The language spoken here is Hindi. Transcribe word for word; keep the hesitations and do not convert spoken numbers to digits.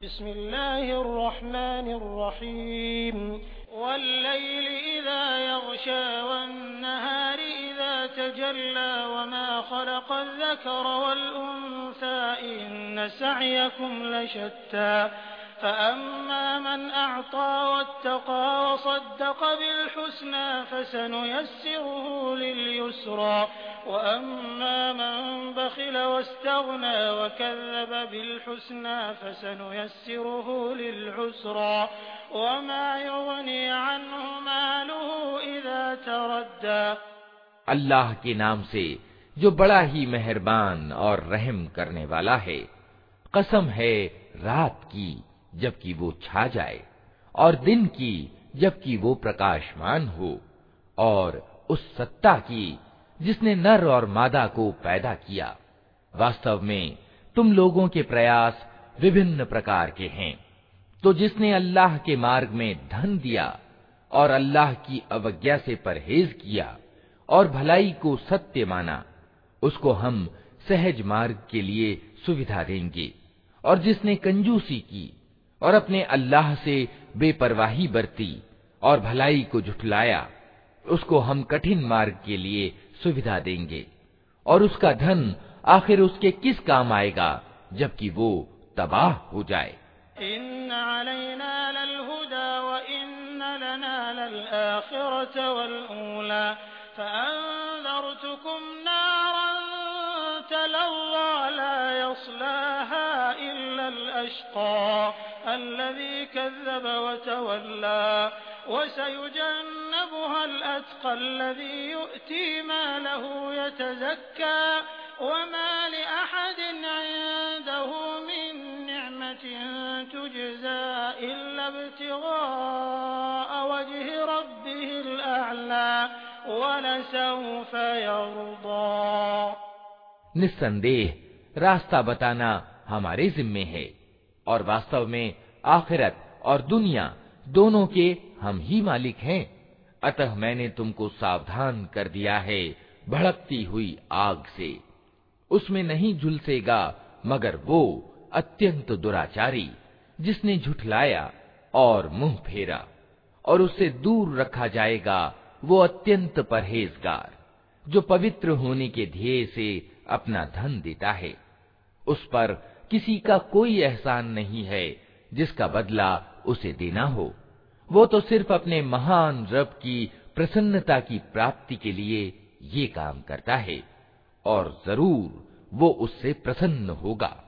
बिस्मिल्लाहिर्रहमानिर्रहीम वल्लैलि इज़ा यग़शा वन्नहारि इज़ा तजल्ला वमा ख़लक़ल ज़करा वल उन्सा इन्न सअयकुम लशत्ता फ़अम्मा मन अअता वत्तक़ा वصدق बिलहुस्ना फसनुयस्सिरुहु लिलयुस्रा वअम्मा मन बख़िल वस्तग़ना वकज़्ज़ब बिलहुस्ना फसनुयस्सिरुहु लिलउस्रा वमा युग़नी अन्हु मालुहु इज़ा तरद्दा। अल्लाह के नाम से जो बड़ा ही मेहरबान और रहम करने वाला है। कसम है रात की जबकि वो छा जाए और दिन की जबकि वो प्रकाशमान हो, और उस सत्ता की जिसने नर और मादा को पैदा किया। वास्तव में तुम लोगों के प्रयास विभिन्न प्रकार के हैं। तो जिसने अल्लाह के मार्ग में धन दिया और अल्लाह की अवज्ञा से परहेज किया और भलाई को सत्य माना, उसको हम सहज मार्ग के लिए सुविधा देंगे। और जिसने कंजूसी की और अपने अल्लाह से बेपरवाही बरती और भलाई को झुठलाया, उसको हम कठिन मार्ग के लिए सुविधा देंगे। और उसका धन आखिर उसके किस काम आएगा जबकि वो तबाह हो जाए। इन्ना अलैना लल-हुदा व इन्ना लना लल-आखिरत वल-ऊला फ़अन्ज़रतुकुम नारन तलज़्ज़ा ला यस्लाहा इल्ला अल-अश्क़ा अल्लज़ी कज़्ज़ब व तवल्ला वसयुजन्नबुहा अल-अत्क़ा अल्लज़ी यु'ती मालहु यतज़क्का वमा लिअहदिन इंदहु मिन निअमतिन तुजज़ा इल्ला इब्तिग़ाअ वज्हि रब्बिहिल अअला वलसौफ़ यर्दा। निस्संदेह रास्ता बताना हमारे जिम्मे है, और वास्तव में आखिरत और दुनिया दोनों के हम ही मालिक हैं। अतः मैंने तुमको सावधान कर दिया है भड़कती हुई आग से। उसमें नहीं झुलसेगा मगर वो अत्यंत दुराचारी जिसने झुठलाया और मुंह फेरा, और उससे दूर रखा जाएगा वो अत्यंत परहेजगार जो पवित्र होने के ध्येय से अपना धन देता है। उस पर किसी का कोई एहसान नहीं है जिसका बदला उसे देना हो। वो तो सिर्फ अपने महान रब की प्रसन्नता की प्राप्ति के लिए ये काम करता है, और जरूर वो उससे प्रसन्न होगा।